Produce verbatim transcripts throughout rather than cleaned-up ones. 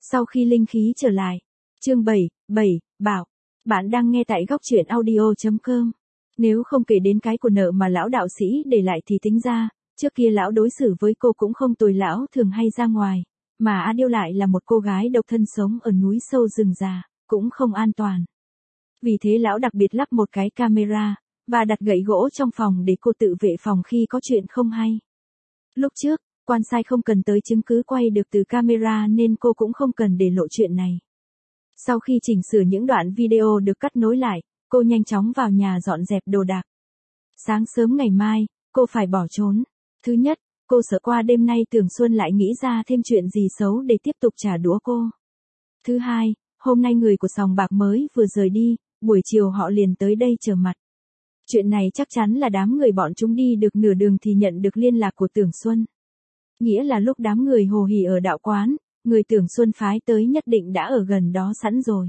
Sau khi linh khí trở lại. Chương bảy, bảy, bảo. Bạn đang nghe tại góc truyện audio chấm com. Nếu không kể đến cái của nợ mà lão đạo sĩ để lại thì tính ra, trước kia lão đối xử với cô cũng không tồi, lão thường hay ra ngoài, mà A Điêu lại là một cô gái độc thân sống ở núi sâu rừng già, cũng không an toàn. Vì thế lão đặc biệt lắp một cái camera, và đặt gậy gỗ trong phòng để cô tự vệ phòng khi có chuyện không hay. Lúc trước, quan sai không cần tới chứng cứ quay được từ camera nên cô cũng không cần để lộ chuyện này. Sau khi chỉnh sửa những đoạn video được cắt nối lại, cô nhanh chóng vào nhà dọn dẹp đồ đạc. Sáng sớm ngày mai, cô phải bỏ trốn. Thứ nhất, cô sợ qua đêm nay Tưởng Xuân lại nghĩ ra thêm chuyện gì xấu để tiếp tục trả đũa cô. Thứ hai, hôm nay người của sòng bạc mới vừa rời đi, buổi chiều họ liền tới đây trở mặt. Chuyện này chắc chắn là đám người bọn chúng đi được nửa đường thì nhận được liên lạc của Tưởng Xuân. Nghĩa là lúc đám người hồ hỉ ở đạo quán, người Tưởng Xuân phái tới nhất định đã ở gần đó sẵn rồi.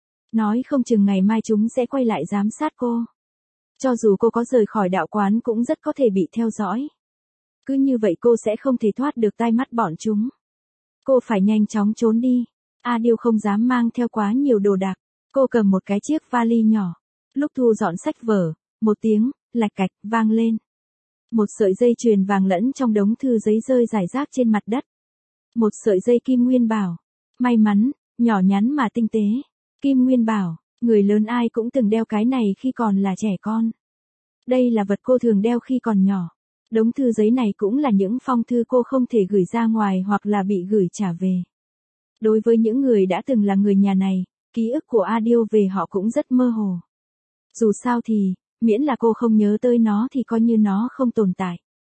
Nói không chừng ngày mai chúng sẽ quay lại giám sát cô. Cho dù cô có rời khỏi đạo quán cũng rất có thể bị theo dõi. Cứ như vậy cô sẽ không thể thoát được tai mắt bọn chúng. Cô phải nhanh chóng trốn đi. A Điêu không dám mang theo quá nhiều đồ đạc. Cô cầm một cái chiếc vali nhỏ. Lúc thu dọn sách vở, một tiếng, lạch cạch, vang lên. Một sợi dây chuyền vàng lẫn trong đống thư giấy rơi rải rác trên mặt đất. Một sợi dây kim nguyên bảo. May mắn, nhỏ nhắn mà tinh tế. Kim nguyên bảo, người lớn ai cũng từng đeo cái này khi còn là trẻ con. Đây là vật cô thường đeo khi còn nhỏ. Đống thư giấy này cũng là những phong thư cô không thể gửi ra ngoài hoặc là bị gửi trả về. Đối với những người đã từng là người nhà này, ký ức của A Điêu về họ cũng rất mơ hồ. Dù sao thì, miễn là cô không nhớ tới nó thì coi như nó không tồn tại.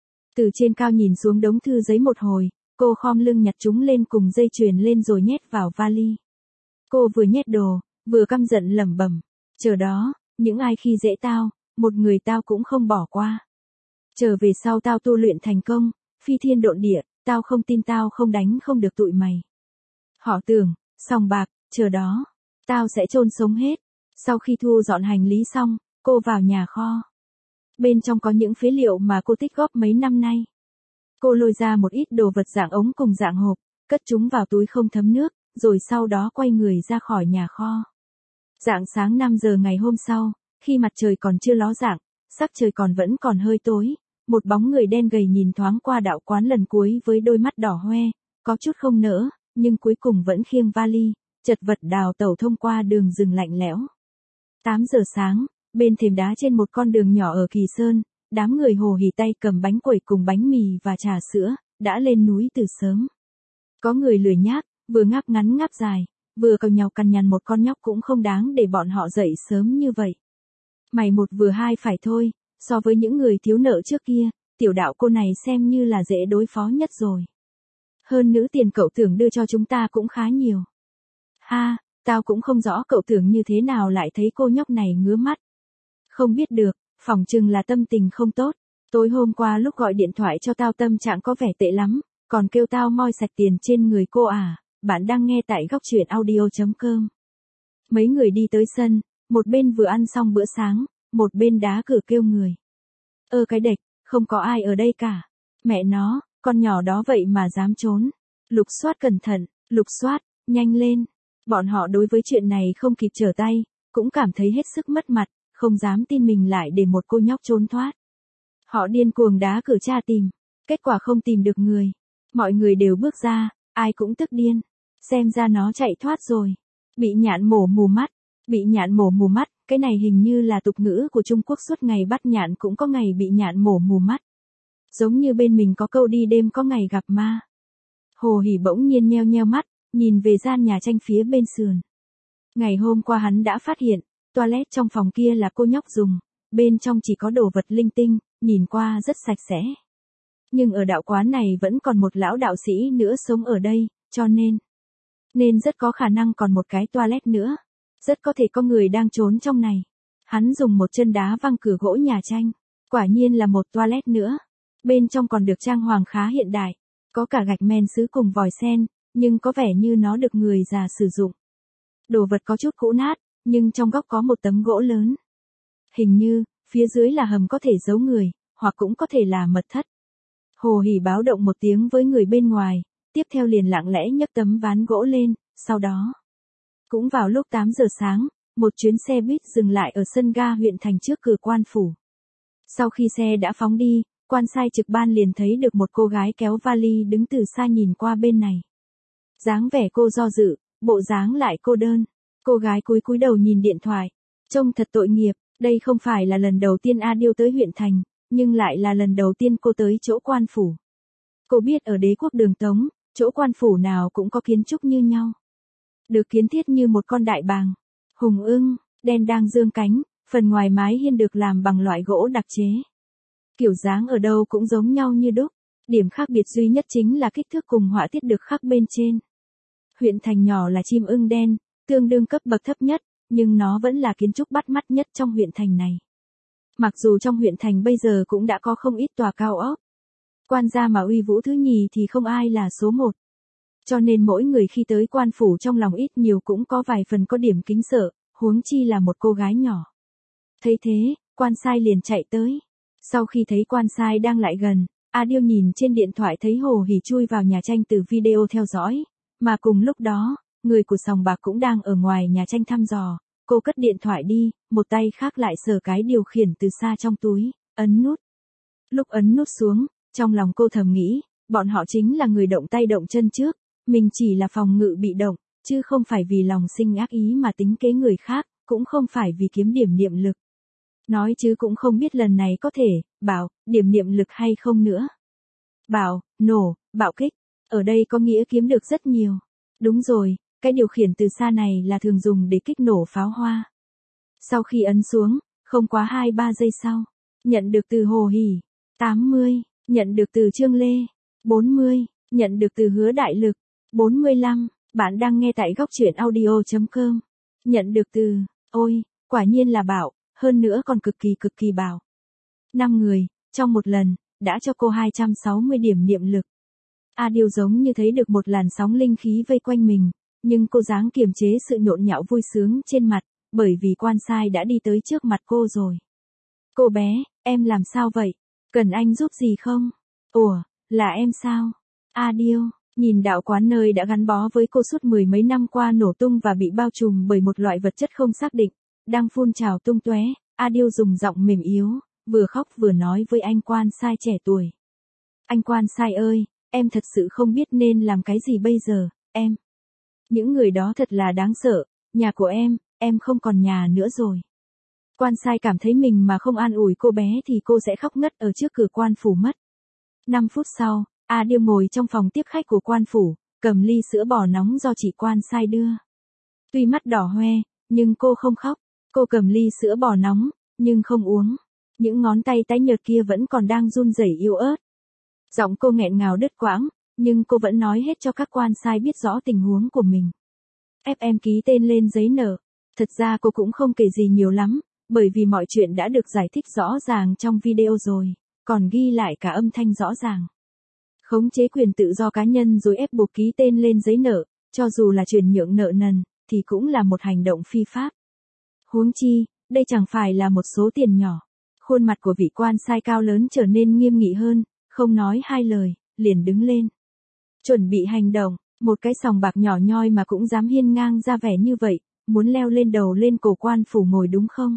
Từ trên cao nhìn xuống đống thư giấy một hồi, cô khom lưng nhặt chúng lên cùng dây chuyền lên rồi nhét vào vali. Cô vừa nhét đồ, vừa căm giận lẩm bẩm, chờ đó, những ai khi dễ tao, một người tao cũng không bỏ qua. Trở về sau tao tu luyện thành công, phi thiên độn địa, tao không tin tao không đánh không được tụi mày. Họ Tưởng, sòng bạc, chờ đó, tao sẽ chôn sống hết. Sau khi thu dọn hành lý xong, cô vào nhà kho. Bên trong có những phế liệu mà cô tích góp mấy năm nay. Cô lôi ra một ít đồ vật dạng ống cùng dạng hộp, cất chúng vào túi không thấm nước, rồi sau đó quay người ra khỏi nhà kho. Rạng sáng năm giờ ngày hôm sau, khi mặt trời còn chưa ló dạng, sắc trời còn vẫn còn hơi tối, một bóng người đen gầy nhìn thoáng qua đạo quán lần cuối với đôi mắt đỏ hoe, có chút không nỡ, nhưng cuối cùng vẫn khiêng vali, chật vật đào tẩu thông qua đường rừng lạnh lẽo. tám giờ sáng, bên thềm đá trên một con đường nhỏ ở Kỳ Sơn, đám người hồ hỉ tay cầm bánh quẩy cùng bánh mì và trà sữa, đã lên núi từ sớm. Có người lười nhác, vừa ngáp ngắn ngáp dài, vừa càu nhàu cằn nhằn một con nhóc cũng không đáng để bọn họ dậy sớm như vậy. Mày một vừa hai phải thôi, so với những người thiếu nợ trước kia, tiểu đạo cô này xem như là dễ đối phó nhất rồi. Hơn nữa tiền cậu Tưởng đưa cho chúng ta cũng khá nhiều. Ha, tao cũng không rõ cậu Tưởng như thế nào lại thấy cô nhóc này ngứa mắt. Không biết được, phỏng chừng là tâm tình không tốt. Tối hôm qua lúc gọi điện thoại cho tao tâm trạng có vẻ tệ lắm, còn kêu tao moi sạch tiền trên người cô à. Bạn đang nghe tại góc truyện audio chấm com. Mấy người đi tới sân, một bên vừa ăn xong bữa sáng, một bên đá cửa kêu người. Ơ cái đệch, không có ai ở đây cả. Mẹ nó, con nhỏ đó vậy mà dám trốn. Lục soát cẩn thận, lục soát, nhanh lên. Bọn họ đối với chuyện này không kịp trở tay, cũng cảm thấy hết sức mất mặt, không dám tin mình lại để một cô nhóc trốn thoát. Họ điên cuồng đá cửa tra tìm, kết quả không tìm được người. Mọi người đều bước ra, ai cũng tức điên. Xem ra nó chạy thoát rồi. Bị nhạn mổ mù mắt. Bị nhạn mổ mù mắt, cái này hình như là tục ngữ của Trung Quốc, suốt ngày bắt nhạn cũng có ngày bị nhạn mổ mù mắt. Giống như bên mình có câu đi đêm có ngày gặp ma. Hồ hỉ bỗng nhiên nheo nheo mắt, nhìn về gian nhà tranh phía bên sườn. Ngày hôm qua hắn đã phát hiện, toilet trong phòng kia là cô nhóc dùng, bên trong chỉ có đồ vật linh tinh, nhìn qua rất sạch sẽ. Nhưng ở đạo quán này vẫn còn một lão đạo sĩ nữa sống ở đây, cho nên... Nên rất có khả năng còn một cái toilet nữa. Rất có thể có người đang trốn trong này. Hắn dùng một chân đá văng cửa gỗ nhà tranh. Quả nhiên là một toilet nữa. Bên trong còn được trang hoàng khá hiện đại. Có cả gạch men sứ cùng vòi sen, nhưng có vẻ như nó được người già sử dụng. Đồ vật có chút cũ nát, nhưng trong góc có một tấm gỗ lớn. Hình như, phía dưới là hầm có thể giấu người, hoặc cũng có thể là mật thất. Hồ hỉ báo động một tiếng với người bên ngoài, tiếp theo liền lặng lẽ nhấc tấm ván gỗ lên, sau đó. Cũng vào lúc tám giờ sáng, một chuyến xe buýt dừng lại ở sân ga huyện thành trước cửa quan phủ. Sau khi xe đã phóng đi, quan sai trực ban liền thấy được một cô gái kéo vali đứng từ xa nhìn qua bên này. Dáng vẻ cô do dự, bộ dáng lại cô đơn. Cô gái cúi cúi đầu nhìn điện thoại. Trông thật tội nghiệp, đây không phải là lần đầu tiên A Điêu tới huyện thành, nhưng lại là lần đầu tiên cô tới chỗ quan phủ. Cô biết ở đế quốc Đường Tống, chỗ quan phủ nào cũng có kiến trúc như nhau. Được kiến thiết như một con đại bàng. Hùng ưng, đen đang dương cánh, phần ngoài mái hiên được làm bằng loại gỗ đặc chế. Kiểu dáng ở đâu cũng giống nhau như đúc, điểm khác biệt duy nhất chính là kích thước cùng họa tiết được khắc bên trên. Huyện thành nhỏ là chim ưng đen, tương đương cấp bậc thấp nhất, nhưng nó vẫn là kiến trúc bắt mắt nhất trong huyện thành này. Mặc dù trong huyện thành bây giờ cũng đã có không ít tòa cao ốc. Quan gia mà uy vũ thứ nhì thì không ai là số một. Cho nên mỗi người khi tới quan phủ trong lòng ít nhiều cũng có vài phần có điểm kính sợ, huống chi là một cô gái nhỏ. Thấy thế, quan sai liền chạy tới. Sau khi thấy quan sai đang lại gần, A Điêu nhìn trên điện thoại thấy Hồ Hỉ chui vào nhà tranh từ video theo dõi, mà cùng lúc đó, người của sòng bạc cũng đang ở ngoài nhà tranh thăm dò. Cô cất điện thoại đi, một tay khác lại sờ cái điều khiển từ xa trong túi, ấn nút. Lúc ấn nút xuống, trong lòng cô thầm nghĩ, bọn họ chính là người động tay động chân trước, mình chỉ là phòng ngự bị động, chứ không phải vì lòng sinh ác ý mà tính kế người khác, cũng không phải vì kiếm điểm niệm lực. Nói chứ cũng không biết lần này có thể, bảo, điểm niệm lực hay không nữa. Bảo, nổ, bạo kích, ở đây có nghĩa kiếm được rất nhiều. Đúng rồi, cái điều khiển từ xa này là thường dùng để kích nổ pháo hoa. Sau khi ấn xuống, không quá hai ba giây sau, nhận được từ Hồ Hỉ, tám mươi, nhận được từ Trương Lê, bốn mươi, nhận được từ Hứa Đại Lực, bốn mươi lăm, bạn đang nghe tại góc truyện audio chấm com. Nhận được từ, ôi, quả nhiên là bảo, hơn nữa còn cực kỳ cực kỳ bảo. năm người, trong một lần, đã cho cô hai trăm sáu mươi điểm niệm lực. A Điêu giống như thấy được một làn sóng linh khí vây quanh mình, nhưng cô dáng kiềm chế sự nhộn nhạo vui sướng trên mặt, bởi vì quan sai đã đi tới trước mặt cô rồi. Cô bé, em làm sao vậy? Cần anh giúp gì không? Ủa, là em sao? A Điêu, nhìn đạo quán nơi đã gắn bó với cô suốt mười mấy năm qua nổ tung và bị bao trùm bởi một loại vật chất không xác định, đang phun trào tung tóe. A Điêu dùng giọng mềm yếu, vừa khóc vừa nói với anh quan sai trẻ tuổi. Anh quan sai ơi, em thật sự không biết nên làm cái gì bây giờ, em. Những người đó thật là đáng sợ, nhà của em, em không còn nhà nữa rồi. Quan sai cảm thấy mình mà không an ủi cô bé thì cô sẽ khóc ngất ở trước cửa quan phủ mất. năm phút sau, A Điêu ngồi trong phòng tiếp khách của quan phủ, cầm ly sữa bò nóng do chị quan sai đưa. Tuy mắt đỏ hoe, nhưng cô không khóc. Cô cầm ly sữa bò nóng, nhưng không uống. Những ngón tay tái nhợt kia vẫn còn đang run rẩy yếu ớt. Giọng cô nghẹn ngào đứt quãng, nhưng cô vẫn nói hết cho các quan sai biết rõ tình huống của mình. Ép em ký tên lên giấy nợ. Thật ra cô cũng không kể gì nhiều lắm, bởi vì mọi chuyện đã được giải thích rõ ràng trong video rồi, còn ghi lại cả âm thanh rõ ràng. Khống chế quyền tự do cá nhân rồi ép buộc ký tên lên giấy nợ, cho dù là chuyển nhượng nợ nần, thì cũng là một hành động phi pháp. Huống chi, đây chẳng phải là một số tiền nhỏ. Khuôn mặt của vị quan sai cao lớn trở nên nghiêm nghị hơn, không nói hai lời, liền đứng lên. Chuẩn bị hành động, một cái sòng bạc nhỏ nhoi mà cũng dám hiên ngang ra vẻ như vậy, muốn leo lên đầu lên cổ quan phủ ngồi đúng không?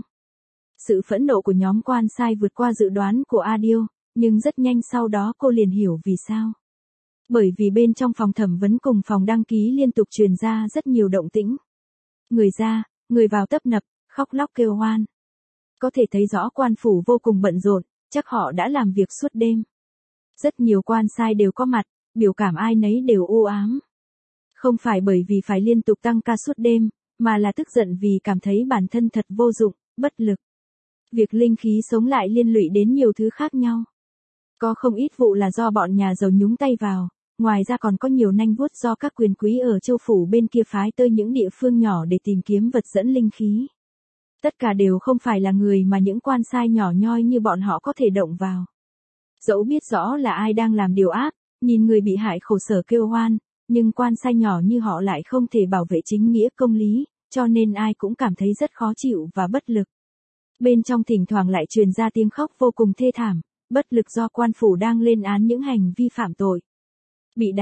Sự phẫn nộ của nhóm quan sai vượt qua dự đoán của A Điêu, nhưng rất nhanh sau đó cô liền hiểu vì sao. Bởi vì bên trong phòng thẩm vấn cùng phòng đăng ký liên tục truyền ra rất nhiều động tĩnh. Người ra, người vào tấp nập, khóc lóc kêu oan. Có thể thấy rõ quan phủ vô cùng bận rộn, chắc họ đã làm việc suốt đêm. Rất nhiều quan sai đều có mặt, biểu cảm ai nấy đều u ám. Không phải bởi vì phải liên tục tăng ca suốt đêm, mà là tức giận vì cảm thấy bản thân thật vô dụng, bất lực. Việc linh khí sống lại liên lụy đến nhiều thứ khác nhau. Có không ít vụ là do bọn nhà giàu nhúng tay vào, ngoài ra còn có nhiều nanh vuốt do các quyền quý ở châu phủ bên kia phái tới những địa phương nhỏ để tìm kiếm vật dẫn linh khí. Tất cả đều không phải là người mà những quan sai nhỏ nhoi như bọn họ có thể động vào. Dẫu biết rõ là ai đang làm điều ác, nhìn người bị hại khổ sở kêu oan, nhưng quan sai nhỏ như họ lại không thể bảo vệ chính nghĩa công lý, cho nên ai cũng cảm thấy rất khó chịu và bất lực. Bên trong thỉnh thoảng lại truyền ra tiếng khóc vô cùng thê thảm, bất lực do quan phủ đang lên án những hành vi phạm tội. Bị đánh,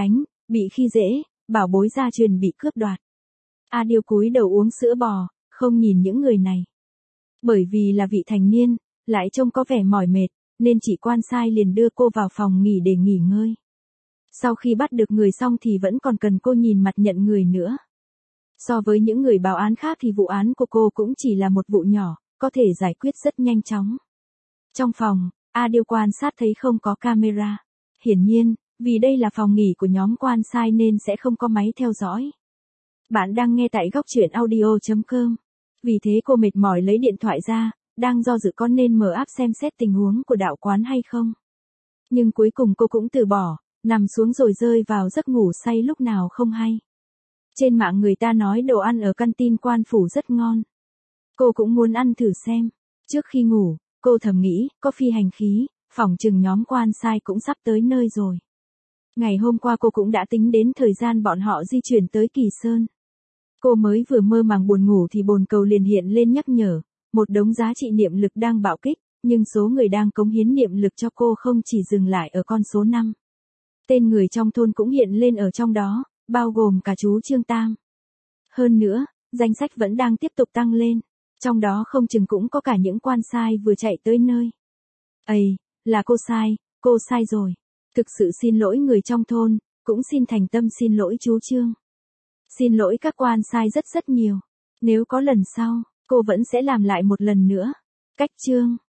bị khi dễ, bảo bối gia truyền bị cướp đoạt. A Điêu cúi đầu uống sữa bò, không nhìn những người này. Bởi vì là vị thành niên, lại trông có vẻ mỏi mệt, nên chị quan sai liền đưa cô vào phòng nghỉ để nghỉ ngơi. Sau khi bắt được người xong thì vẫn còn cần cô nhìn mặt nhận người nữa. So với những người báo án khác thì vụ án của cô cũng chỉ là một vụ nhỏ, có thể giải quyết rất nhanh chóng. Trong phòng, A Điêu quan sát thấy không có camera. Hiển nhiên, vì đây là phòng nghỉ của nhóm quan sai nên sẽ không có máy theo dõi. Bạn đang nghe tại góc truyện audio chấm com. Vì thế cô mệt mỏi lấy điện thoại ra, đang do dự có nên mở app xem xét tình huống của đạo quán hay không. Nhưng cuối cùng cô cũng từ bỏ, nằm xuống rồi rơi vào giấc ngủ say lúc nào không hay. Trên mạng người ta nói đồ ăn ở căn tin quan phủ rất ngon. Cô cũng muốn ăn thử xem. Trước khi ngủ, cô thầm nghĩ, có phi hành khí, phỏng chừng nhóm quan sai cũng sắp tới nơi rồi. Ngày hôm qua cô cũng đã tính đến thời gian bọn họ di chuyển tới Kỳ Sơn. Cô mới vừa mơ màng buồn ngủ thì bồn cầu liền hiện lên nhắc nhở, một đống giá trị niệm lực đang bạo kích, nhưng số người đang cống hiến niệm lực cho cô không chỉ dừng lại ở con số năm. Tên người trong thôn cũng hiện lên ở trong đó, bao gồm cả chú Trương Tam. Hơn nữa, danh sách vẫn đang tiếp tục tăng lên, trong đó không chừng cũng có cả những quan sai vừa chạy tới nơi. Ây, là cô sai, cô sai rồi. Thực sự xin lỗi người trong thôn, cũng xin thành tâm xin lỗi chú Trương. Xin lỗi các quan sai rất rất nhiều. Nếu có lần sau, cô vẫn sẽ làm lại một lần nữa. Cách Trương.